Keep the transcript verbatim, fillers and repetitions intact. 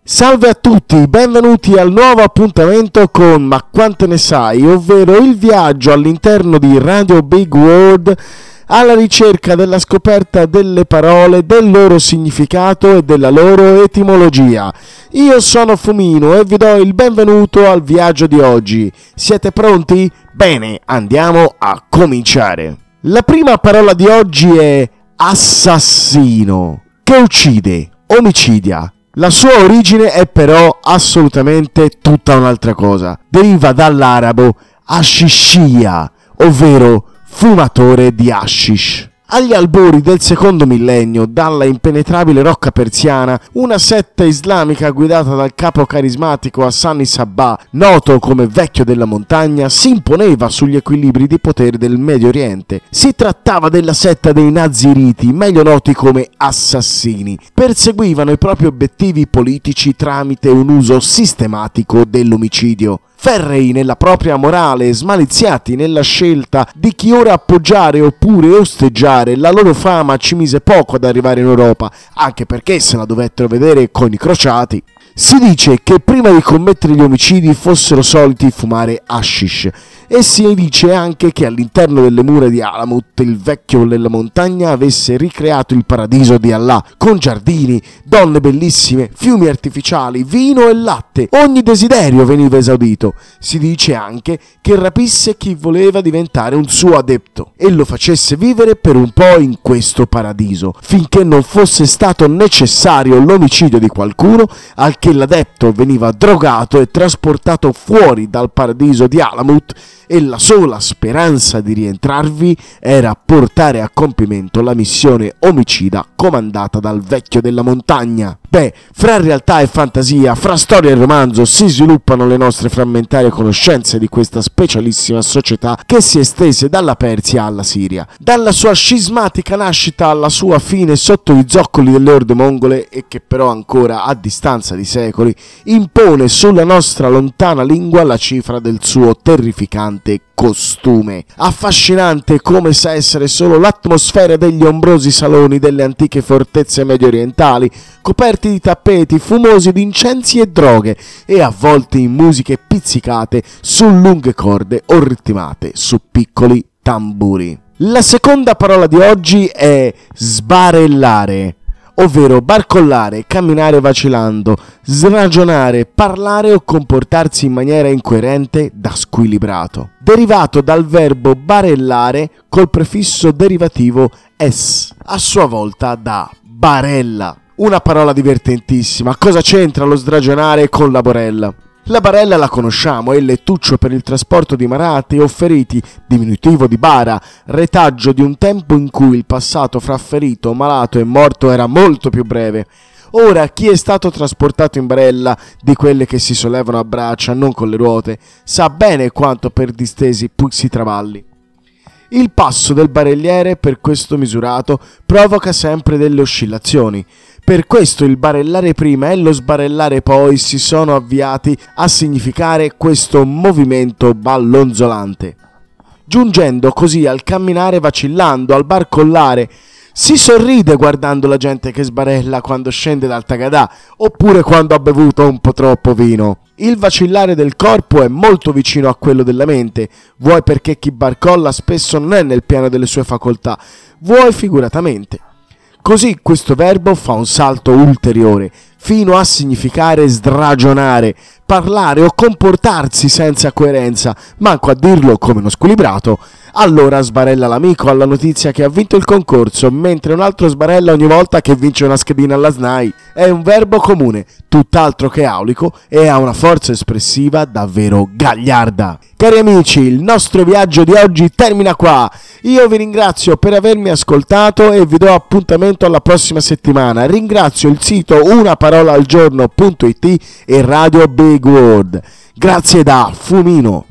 Salve a tutti, benvenuti al nuovo appuntamento con Ma quante ne sai, ovvero il viaggio all'interno di Radio Big World alla ricerca della scoperta delle parole, del loro significato e della loro etimologia. Io sono Fumino e vi do il benvenuto al viaggio di oggi. Siete pronti? Bene, andiamo a cominciare. La prima parola di oggi è assassino, che uccide, omicidia. La sua origine è però assolutamente tutta un'altra cosa. Deriva dall'arabo ashishia, ovvero fumatore di hashish. Agli albori del secondo millennio, dalla impenetrabile rocca persiana, una setta islamica guidata dal capo carismatico Hassan Sabbah, noto come Vecchio della Montagna, si imponeva sugli equilibri di potere del Medio Oriente. Si trattava della setta dei Naziriti, meglio noti come assassini. Perseguivano i propri obiettivi politici tramite un uso sistematico dell'omicidio. Ferrei nella propria morale, smaliziati nella scelta di chi ora appoggiare oppure osteggiare, la loro fama ci mise poco ad arrivare in Europa, anche perché se la dovettero vedere con i crociati. Si dice che prima di commettere gli omicidi fossero soliti fumare hashish e si dice anche che all'interno delle mura di Alamut il Vecchio della Montagna avesse ricreato il paradiso di Allah, con giardini, donne bellissime, fiumi artificiali, vino e latte. Ogni desiderio veniva esaudito. Si dice anche che rapisse chi voleva diventare un suo adepto e lo facesse vivere per un po' in questo paradiso, finché non fosse stato necessario l'omicidio di qualcuno, al che l'adepto veniva drogato e trasportato fuori dal paradiso di Alamut, e la sola speranza di rientrarvi era portare a compimento la missione omicida comandata dal Vecchio della Montagna. Beh, fra realtà e fantasia, fra storia e romanzo si sviluppano le nostre frammentarie conoscenze di questa specialissima società che si estese dalla Persia alla Siria, dalla sua scismatica nascita alla sua fine sotto i zoccoli delle orde mongole e che però ancora a distanza di secoli impone sulla nostra lontana lingua la cifra del suo terrificante costume. Affascinante come sa essere solo l'atmosfera degli ombrosi saloni delle antiche fortezze medio orientali, coperti di tappeti fumosi di incensi e droghe e avvolti in musiche pizzicate su lunghe corde o ritmate su piccoli tamburi. La seconda parola di oggi è sbarellare, ovvero barcollare, camminare vacillando, sragionare, parlare o comportarsi in maniera incoerente da squilibrato. Derivato dal verbo barellare col prefisso derivativo es, a sua volta da barella. Una parola divertentissima. Cosa c'entra lo sragionare con la borella? La barella la conosciamo, è il lettuccio per il trasporto di malati o feriti, diminutivo di bara, retaggio di un tempo in cui il passato fra ferito, malato e morto era molto più breve. Ora chi è stato trasportato in barella, di quelle che si sollevano a braccia, non con le ruote, sa bene quanto per distesi si travalli. Il passo del barelliere per questo misurato provoca sempre delle oscillazioni. Per questo il barellare prima e lo sbarellare poi si sono avviati a significare questo movimento ballonzolante, giungendo così al camminare vacillando, al barcollare. Si sorride guardando la gente che sbarella quando scende dal tagadà, oppure quando ha bevuto un po' troppo vino. Il vacillare del corpo è molto vicino a quello della mente, vuoi perché chi barcolla spesso non è nel piano delle sue facoltà, vuoi figuratamente. Così questo verbo fa un salto ulteriore, fino a significare sragionare, parlare o comportarsi senza coerenza, manco a dirlo come uno squilibrato. Allora sbarella l'amico alla notizia che ha vinto il concorso, mentre un altro sbarella ogni volta che vince una schedina alla S N A I. È un verbo comune, tutt'altro che aulico, e ha una forza espressiva davvero gagliarda. Cari amici, il nostro viaggio di oggi termina qua. Io vi ringrazio per avermi ascoltato e vi do appuntamento alla prossima settimana. Ringrazio il sito una parola al giorno punto it e Radio Big World. Grazie da Fumino.